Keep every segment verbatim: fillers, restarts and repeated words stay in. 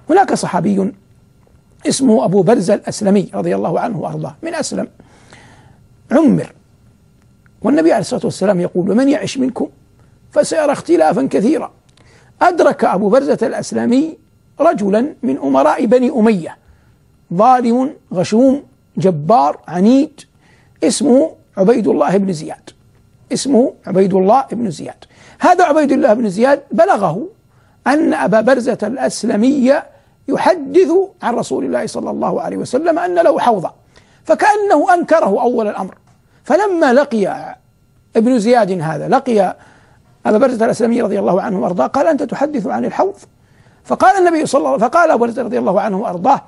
هناك صحابي اسمه أبو برزة الأسلمي رضي الله عنه وأرضاه، من أسلم، عمر، والنبي عليه الصلاة والسلام يقول: ومن يعش منكم فسيرى اختلافا كثيرا. أدرك أبو برزة الأسلمي رجلا من أمراء بني أمية، ظالم غشوم جبار عنيد، اسمه عبيد الله بن زياد اسمه عبيد الله بن زياد هذا عبيد الله بن زياد بلغه أن أبا برزة الأسلمي يحدث عن رسول الله صلى الله عليه وسلم أن له حوضا، فكأنه أنكره أول الأمر. فلما لقي ابن زياد هذا لقي أبا برزة الأسلمي رضي الله عنه وأرضاه قال: أنت تحدث عن الحوض؟ فقال النبي صلى الله عليه وسلم، فقال أبو برزة رضي الله عنه وأرضاه،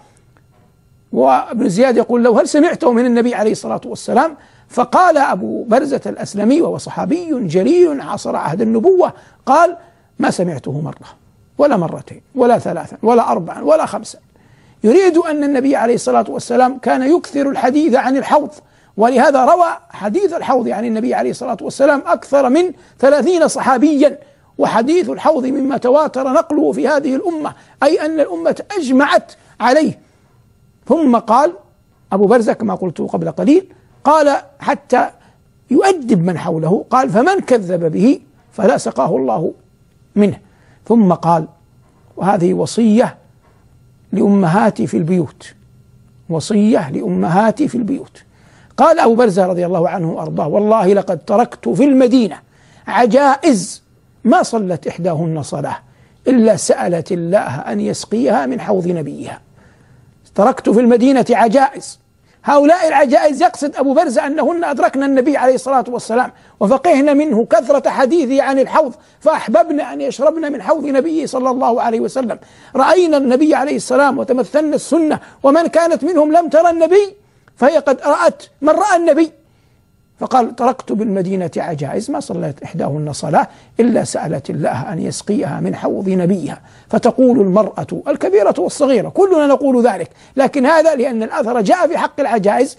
وابن زياد يقول له: هل سمعته من النبي عليه الصلاة والسلام؟ فقال أبو برزة الأسلمي وهو صحابي جليل عاصر عهد النبوة، قال: ما سمعته مرة ولا مرتين ولا ثلاثا ولا أربعا ولا خمسا. يريد أن النبي عليه الصلاة والسلام كان يكثر الحديث عن الحوض، ولهذا روى حديث الحوض عن النبي عليه الصلاة والسلام أكثر من ثلاثين صحابيا. وحديث الحوض مما تواتر نقله في هذه الأمة، أي أن الأمة أجمعت عليه. ثم قال أبو برزة كما قلت قبل قليل، قال حتى يؤدب من حوله، قال: فمن كذب به فلا سقاه الله منه. ثم قال، وهذه وصية لأمهاتي في البيوت، وصية لأمهاتي في البيوت، قال أبو برزة رضي الله عنه وأرضاه: والله لقد تركت في المدينة عجائز ما صلت إحداهن صلاة إلا سألت الله أن يسقيها من حوض نبيها. تركت في المدينة عجائز، هؤلاء العجائز يقصد أبو برزة أنهن أدركنا النبي عليه الصلاة والسلام وفقهنا منه كثرة حديثه عن الحوض، فأحببنا أن يشربنا من حوض نبيه صلى الله عليه وسلم. رأينا النبي عليه السلام وتمثلنا السنة، ومن كانت منهم لم ترى النبي فهي قد رأت من رأى النبي. فقال: تركت بالمدينة عجائز ما صلت إحداهن صلاة إلا سألت الله أن يسقيها من حوض نبيها. فتقول المرأة الكبيرة والصغيرة، كلنا نقول ذلك، لكن هذا لأن الأثر جاء في حق العجائز،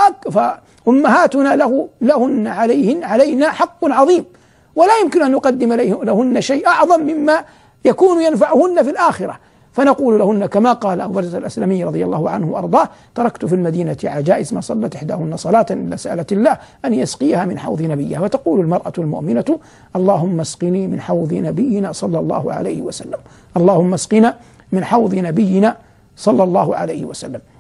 فأمهاتنا له لهن عليهن علينا حق عظيم، ولا يمكن أن نقدم لهن شيء أعظم مما يكون ينفعهن في الآخرة. فنقول لهن كما قال أبو برزة الأسلمي رضي الله عنه وأرضاه: تركت في المدينة عجائز ما صلت إحداهن صلاة إلا سألت الله أن يسقيها من حوض نبيها. وتقول المرأة المؤمنة: اللهم اسقني من حوض نبينا صلى الله عليه وسلم، اللهم اسقنا من حوض نبينا صلى الله عليه وسلم.